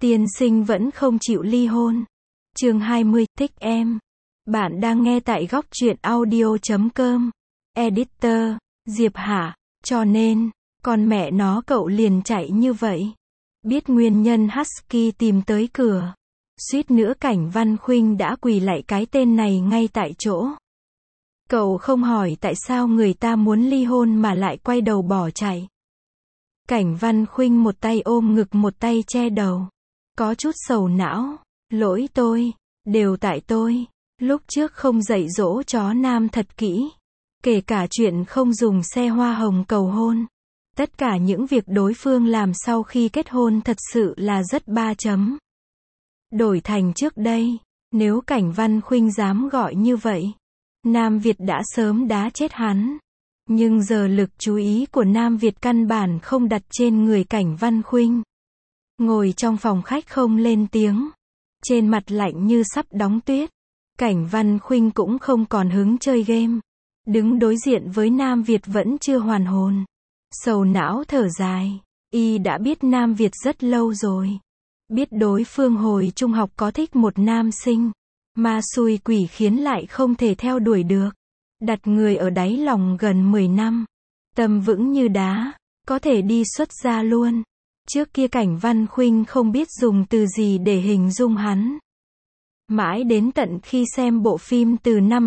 Tiên sinh vẫn không chịu ly hôn. Chương 20, thích em. Bạn đang nghe tại góc truyện audio.com. Editor, Diệp Hạ. Cho nên, con mẹ nó cậu liền chạy như vậy. Biết nguyên nhân Husky tìm tới cửa. Suýt nữa Cảnh Văn Khuynh đã quỳ lạy cái tên này ngay tại chỗ. Cậu không hỏi tại sao người ta muốn ly hôn mà lại quay đầu bỏ chạy. Cảnh Văn Khuynh một tay ôm ngực một tay che đầu. Có chút sầu não. Lỗi tôi. Đều tại tôi. Lúc trước không dạy dỗ chó nam thật kỹ. Kể cả chuyện không dùng xe hoa hồng cầu hôn. Tất cả những việc đối phương làm sau khi kết hôn thật sự là rất 3 chấm. Đổi thành trước đây, nếu Cảnh Văn Khuynh dám gọi như vậy, Nam Việt đã sớm đá chết hắn. Nhưng giờ lực chú ý của Nam Việt căn bản không đặt trên người Cảnh Văn Khuynh. Ngồi trong phòng khách không lên tiếng. Trên mặt lạnh như sắp đóng tuyết. Cảnh Văn Khuynh cũng không còn hứng chơi game. Đứng đối diện với Nam Việt vẫn chưa hoàn hồn. Sầu não thở dài. Y đã biết Nam Việt rất lâu rồi. Biết đối phương hồi trung học có thích một nam sinh. Ma xui quỷ khiến lại không thể theo đuổi được. Đặt người ở đáy lòng gần 10 năm. Tâm vững như đá. Có thể đi xuất gia luôn. Trước kia Cảnh Văn Khuynh không biết dùng từ gì để hình dung hắn. Mãi đến tận khi xem bộ phim từ năm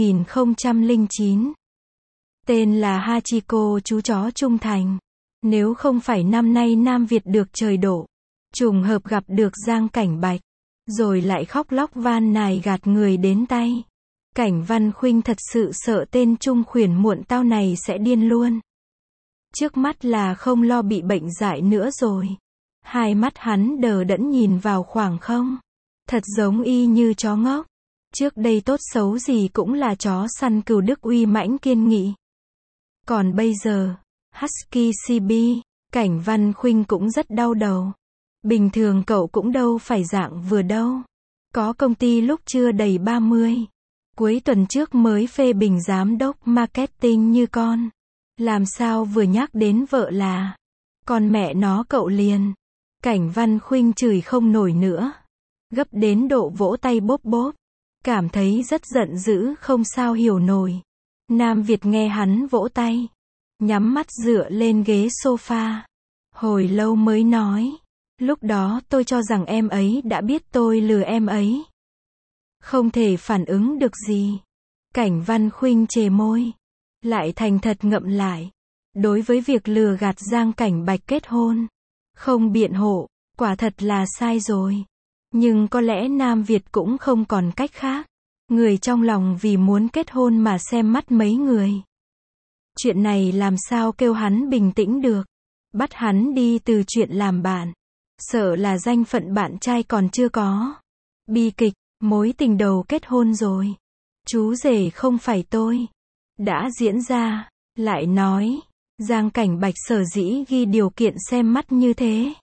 2009. Tên là Hachiko chú chó trung thành. Nếu không phải năm nay Nam Việt được trời đổ. Trùng hợp gặp được Giang Cảnh Bạch. Rồi lại khóc lóc van nài gạt người đến tay. Cảnh Văn Khuynh thật sự sợ tên trung khuyển muộn tao này sẽ điên luôn. Trước mắt là không lo bị bệnh dại nữa rồi. Hai mắt hắn đờ đẫn nhìn vào khoảng không. Thật giống y như chó ngốc. Trước đây tốt xấu gì cũng là chó săn cừu đức uy mãnh kiên nghị. Còn bây giờ, Husky CB, Cảnh Văn Khuynh cũng rất đau đầu. Bình thường cậu cũng đâu phải dạng vừa đâu. Có công ty lúc chưa đầy 30. Cuối tuần trước mới phê bình giám đốc marketing như con. Làm sao vừa nhắc đến vợ là con mẹ nó cậu liền. Cảnh Văn Khuynh chửi không nổi nữa. Gấp đến độ vỗ tay bóp bóp. Cảm thấy rất giận dữ không sao hiểu nổi. Nam Việt nghe hắn vỗ tay. Nhắm mắt dựa lên ghế sofa. Hồi lâu mới nói. Lúc đó tôi cho rằng em ấy đã biết tôi lừa em ấy. Không thể phản ứng được gì. Cảnh Văn Khuynh chề môi. Lại thành thật ngậm lại. Đối với việc lừa gạt Giang Cảnh Bạch kết hôn. Không biện hộ. Quả thật là sai rồi. Nhưng có lẽ Nam Việt cũng không còn cách khác. Người trong lòng vì muốn kết hôn mà xem mắt mấy người. Chuyện này làm sao kêu hắn bình tĩnh được. Bắt hắn đi từ chuyện làm bạn. Sợ là danh phận bạn trai còn chưa có. Bi kịch, mối tình đầu kết hôn rồi. Chú rể không phải tôi. Đã diễn ra. Lại nói, Giang Cảnh Bạch sở dĩ ghi điều kiện xem mắt như thế.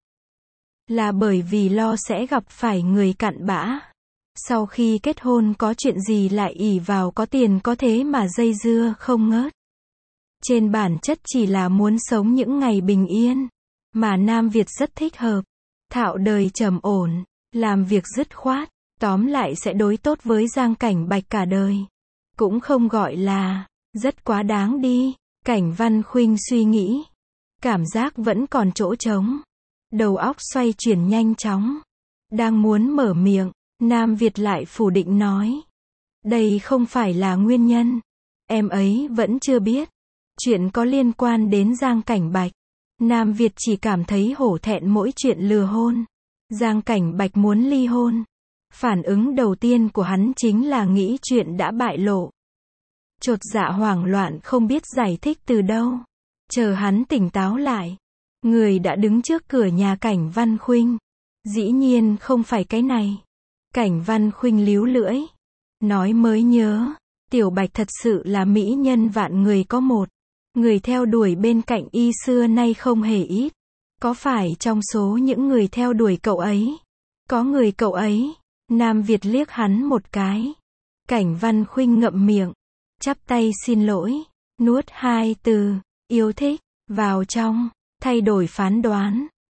Là bởi vì lo sẽ gặp phải người cặn bã. Sau khi kết hôn có chuyện gì lại ỷ vào có tiền có thế mà dây dưa không ngớt. Trên bản chất chỉ là muốn sống những ngày bình yên. Mà Nam Việt rất thích hợp. Thạo đời trầm ổn. Làm việc dứt khoát. Tóm lại sẽ đối tốt với Giang Cảnh Bạch cả đời. Cũng không gọi là rất quá đáng đi. Cảnh Văn Khuynh suy nghĩ. Cảm giác vẫn còn chỗ trống. Đầu óc xoay chuyển nhanh chóng. Đang muốn mở miệng. Nam Việt lại phủ định nói. Đây không phải là nguyên nhân. Em ấy vẫn chưa biết. Chuyện có liên quan đến Giang Cảnh Bạch. Nam Việt chỉ cảm thấy hổ thẹn mỗi chuyện lừa hôn. Giang Cảnh Bạch muốn ly hôn. Phản ứng đầu tiên của hắn chính là nghĩ chuyện đã bại lộ. Chột dạ hoảng loạn không biết giải thích từ đâu. Chờ hắn tỉnh táo lại. Người đã đứng trước cửa nhà Cảnh Văn Khuynh. Dĩ nhiên không phải cái này. Cảnh Văn Khuynh líu lưỡi. Nói mới nhớ. Tiểu Bạch thật sự là mỹ nhân vạn người có một. Người theo đuổi bên cạnh y xưa nay không hề ít. Có phải trong số những người theo đuổi cậu ấy? Có người cậu ấy. Nam Việt liếc hắn một cái. Cảnh Văn Khuynh ngậm miệng. Chắp tay xin lỗi. Nuốt hai từ. Yêu thích. Vào trong. Thay đổi phán đoán.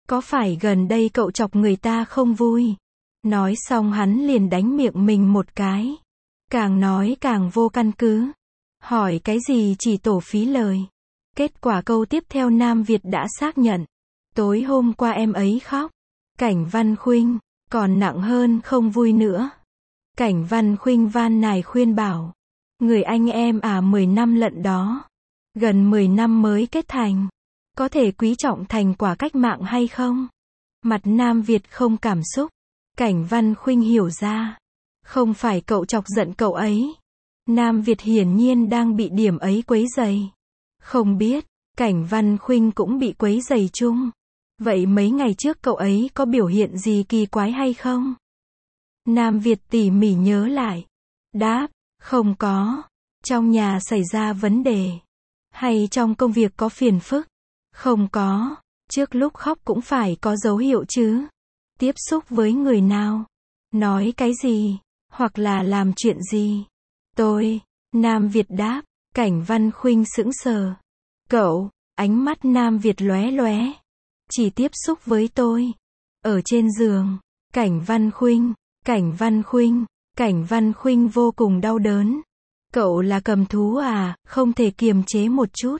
Có phải gần đây cậu chọc người ta không vui? Nói xong hắn liền đánh miệng mình một cái. Càng nói càng vô căn cứ. Hỏi cái gì chỉ tổ phí lời. Kết quả câu tiếp theo Nam Việt đã xác nhận. Tối hôm qua em ấy khóc. Cảnh Văn Khuynh, còn nặng hơn không vui nữa. Cảnh Văn Khuynh van nài khuyên bảo. Người anh em 10 năm lận đó. Gần 10 năm mới kết thành. Có thể quý trọng thành quả cách mạng hay không? Mặt Nam Việt không cảm xúc. Cảnh Văn Khuynh hiểu ra. Không phải cậu chọc giận cậu ấy. Nam Việt hiển nhiên đang bị điểm ấy quấy rầy. Không biết, Cảnh Văn Khuynh cũng bị quấy rầy chung. Vậy mấy ngày trước cậu ấy có biểu hiện gì kỳ quái hay không? Nam Việt tỉ mỉ nhớ lại. Đáp, không có. Trong nhà xảy ra vấn đề. Hay trong công việc có phiền phức? Không có. Trước lúc khóc cũng phải có dấu hiệu chứ. Tiếp xúc với người nào? Nói cái gì? Hoặc là làm chuyện gì? Nam Việt đáp. Cảnh Văn Khuynh sững sờ. Cậu, ánh mắt Nam Việt lóe lóe. Chỉ tiếp xúc với tôi. Ở trên giường. Cảnh Văn Khuynh. Cảnh Văn Khuynh vô cùng đau đớn. Cậu là cầm thú à, không thể kiềm chế một chút.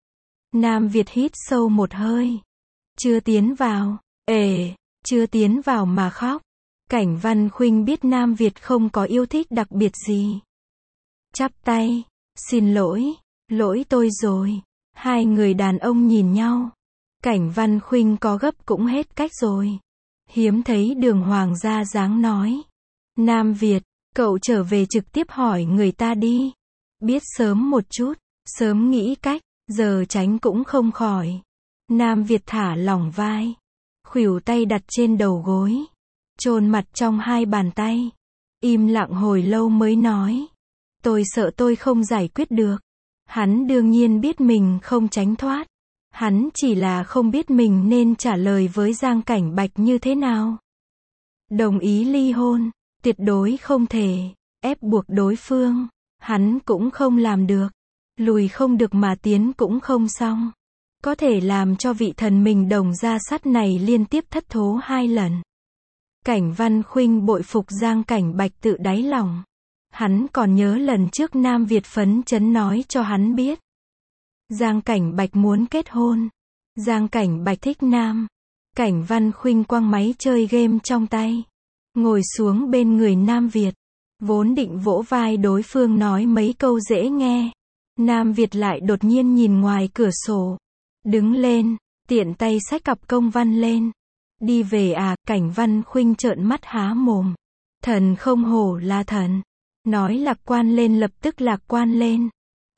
Nam Việt hít sâu một hơi. Chưa tiến vào. Chưa tiến vào mà khóc. Cảnh Văn Khuynh biết Nam Việt không có yêu thích đặc biệt gì. Chắp tay. Xin lỗi. Lỗi tôi rồi. Hai người đàn ông nhìn nhau. Cảnh Văn Khuynh có gấp cũng hết cách rồi. Hiếm thấy đường hoàng ra dáng nói. Nam Việt, cậu trở về trực tiếp hỏi người ta đi. Biết sớm một chút, sớm nghĩ cách, giờ tránh cũng không khỏi. Nam Việt thả lỏng vai. Khuỷu tay đặt trên đầu gối. Chôn mặt trong hai bàn tay. Im lặng hồi lâu mới nói. Tôi sợ tôi không giải quyết được. Hắn đương nhiên biết mình không tránh thoát. Hắn chỉ là không biết mình nên trả lời với Giang Cảnh Bạch như thế nào. Đồng ý ly hôn, tuyệt đối không thể. Ép buộc đối phương, hắn cũng không làm được. Lùi không được mà tiến cũng không xong. Có thể làm cho vị thần mình đồng ra sắt này liên tiếp thất thố 2 lần. Cảnh Văn Khuynh bội phục Giang Cảnh Bạch tự đáy lòng. Hắn còn nhớ lần trước Nam Việt phấn chấn nói cho hắn biết. Giang Cảnh Bạch muốn kết hôn. Giang Cảnh Bạch thích Nam. Cảnh Văn Khuynh quăng máy chơi game trong tay. Ngồi xuống bên người Nam Việt. Vốn định vỗ vai đối phương nói mấy câu dễ nghe. Nam Việt lại đột nhiên nhìn ngoài cửa sổ. Đứng lên, tiện tay xách cặp công văn lên. Đi về à, Cảnh Văn Khuynh trợn mắt há mồm. Thần không hổ là thần. Nói lạc quan lên lập tức lạc quan lên.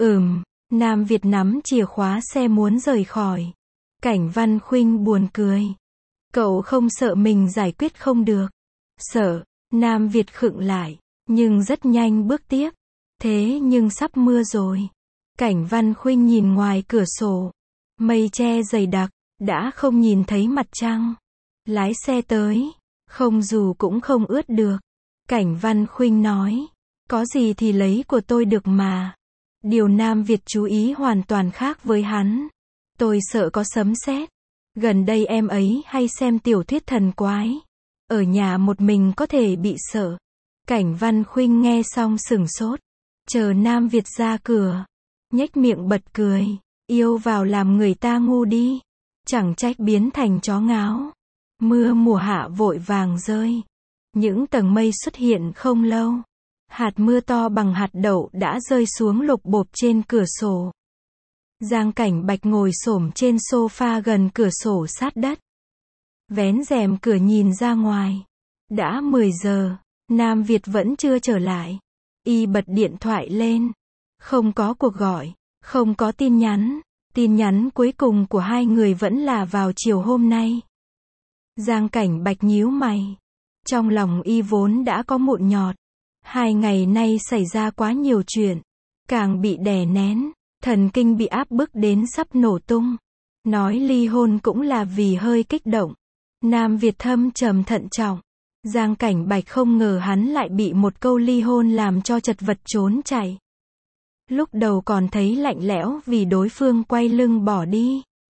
Nam Việt nắm chìa khóa xe muốn rời khỏi. Cảnh Văn Khuynh buồn cười. Cậu không sợ mình giải quyết không được. Sợ. Nam Việt khựng lại. Nhưng rất nhanh bước tiếp. Thế nhưng sắp mưa rồi. Cảnh Văn Khuynh nhìn ngoài cửa sổ. Mây che dày đặc. Đã không nhìn thấy mặt trăng. Lái xe tới. Không dù cũng không ướt được. Cảnh Văn Khuynh nói. Có gì thì lấy của tôi được mà. Điều Nam Việt chú ý hoàn toàn khác với hắn. Tôi sợ có sấm sét. Gần đây em ấy hay xem tiểu thuyết thần quái. Ở nhà một mình có thể bị sợ. Cảnh Văn Khuynh nghe xong sửng sốt. Chờ Nam Việt ra cửa. Nhếch miệng bật cười. Yêu vào làm người ta ngu đi. Chẳng trách biến thành chó ngáo. Mưa mùa hạ vội vàng rơi. Những tầng mây xuất hiện không lâu. Hạt mưa to bằng hạt đậu đã rơi xuống lộp bộp trên cửa sổ. Giang Cảnh Bạch ngồi xổm trên sofa gần cửa sổ sát đất. Vén rèm cửa nhìn ra ngoài. Đã 10 giờ, Nam Việt vẫn chưa trở lại. Y bật điện thoại lên. Không có cuộc gọi, không có tin nhắn. Tin nhắn cuối cùng của hai người vẫn là vào chiều hôm nay. Giang Cảnh Bạch nhíu mày. Trong lòng y vốn đã có mụn nhọt. 2 ngày nay xảy ra quá nhiều chuyện. Càng bị đè nén. Thần kinh bị áp bức đến sắp nổ tung. Nói ly hôn cũng là vì hơi kích động. Nam Việt thâm trầm thận trọng. Giang Cảnh Bạch không ngờ hắn lại bị một câu ly hôn làm cho chật vật trốn chạy. Lúc đầu còn thấy lạnh lẽo vì đối phương quay lưng bỏ đi.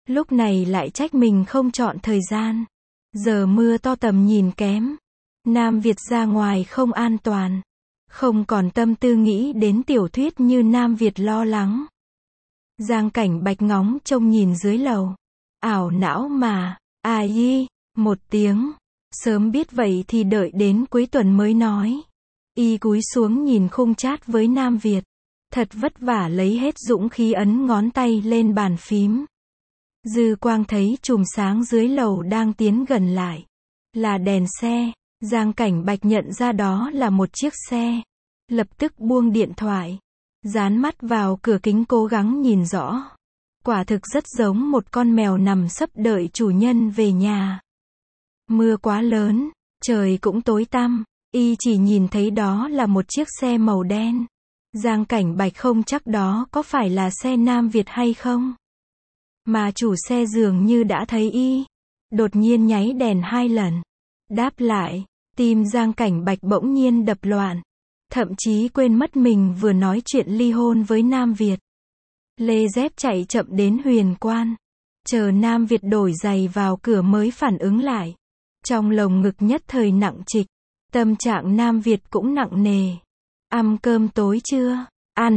Lúc này lại trách mình không chọn thời gian. Giờ mưa to tầm nhìn kém. Nam Việt ra ngoài không an toàn. Không còn tâm tư nghĩ đến tiểu thuyết như Nam Việt lo lắng. Giang Cảnh Bạch ngóng trông nhìn dưới lầu. Ảo não mà, y, một tiếng. Sớm biết vậy thì đợi đến cuối tuần mới nói. Y cúi xuống nhìn khung chat với Nam Việt. Thật vất vả lấy hết dũng khí ấn ngón tay lên bàn phím. Dư quang thấy chùm sáng dưới lầu đang tiến gần lại. Là đèn xe. Giang Cảnh Bạch nhận ra đó là một chiếc xe. Lập tức buông điện thoại. Dán mắt vào cửa kính cố gắng nhìn rõ. Quả thực rất giống một con mèo nằm sấp đợi chủ nhân về nhà. Mưa quá lớn, trời cũng tối tăm, y chỉ nhìn thấy đó là một chiếc xe màu đen. Giang Cảnh Bạch không chắc đó có phải là xe Nam Việt hay không. Mà chủ xe dường như đã thấy y. Đột nhiên nháy đèn 2 lần. Đáp lại, tim Giang Cảnh Bạch bỗng nhiên đập loạn. Thậm chí quên mất mình vừa nói chuyện ly hôn với Nam Việt. Lê dép chạy chậm đến Huyền Quan. Chờ Nam Việt đổi giày vào cửa mới phản ứng lại. Trong lồng ngực nhất thời nặng trịch. Tâm trạng Nam Việt cũng nặng nề. Ăn cơm tối chưa?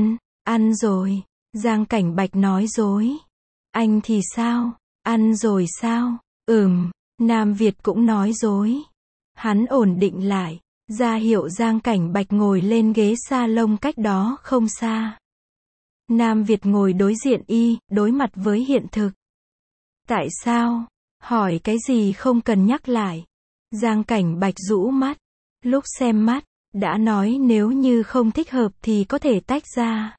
Ăn rồi. Giang Cảnh Bạch nói dối. Anh thì sao? Ăn rồi sao? Nam Việt cũng nói dối. Hắn ổn định lại. Ra hiệu Giang Cảnh Bạch ngồi lên ghế salon cách đó không xa. Nam Việt ngồi đối diện y, đối mặt với hiện thực. Tại sao? Hỏi cái gì không cần nhắc lại. Giang Cảnh Bạch rũ mắt. Lúc xem mắt, đã nói nếu như không thích hợp thì có thể tách ra.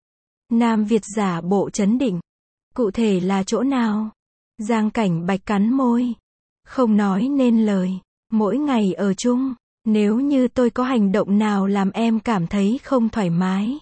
Nam Việt giả bộ trấn định. Cụ thể là chỗ nào? Giang Cảnh Bạch cắn môi. Không nói nên lời. Mỗi ngày ở chung, nếu như tôi có hành động nào làm em cảm thấy không thoải mái,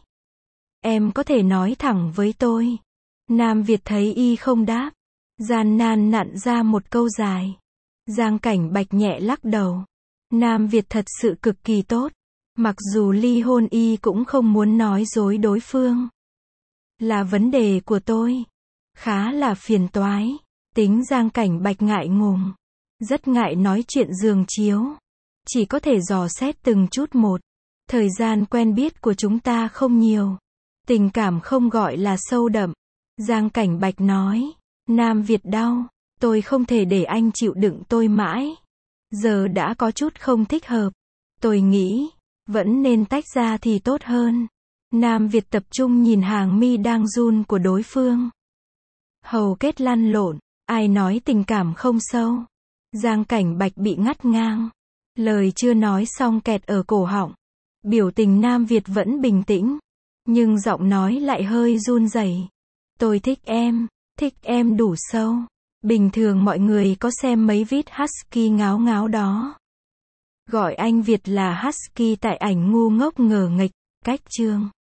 em có thể nói thẳng với tôi. Nam Việt thấy y không đáp. Gian nan nặn ra một câu dài. Giang Cảnh Bạch nhẹ lắc đầu. Nam Việt thật sự cực kỳ tốt. Mặc dù ly hôn y cũng không muốn nói dối đối phương. Là vấn đề của tôi. Khá là phiền toái. Tính Giang Cảnh Bạch ngại ngùng. Rất ngại nói chuyện giường chiếu. Chỉ có thể dò xét từng chút một. Thời gian quen biết của chúng ta không nhiều. Tình cảm không gọi là sâu đậm. Giang Cảnh Bạch nói. Nam Việt đau. Tôi không thể để anh chịu đựng tôi mãi. Giờ đã có chút không thích hợp. Tôi nghĩ, vẫn nên tách ra thì tốt hơn. Nam Việt tập trung nhìn hàng mi đang run của đối phương. Hầu kết lăn lộn. Ai nói tình cảm không sâu. Giang Cảnh Bạch bị ngắt ngang. Lời chưa nói xong kẹt ở cổ họng. Biểu tình Nam Việt vẫn bình tĩnh. Nhưng giọng nói lại hơi run rẩy. Tôi thích em đủ sâu. Bình thường mọi người có xem mấy vid husky ngáo ngáo đó. Gọi anh Việt là husky tại ảnh ngu ngốc ngờ nghệch, cách chương.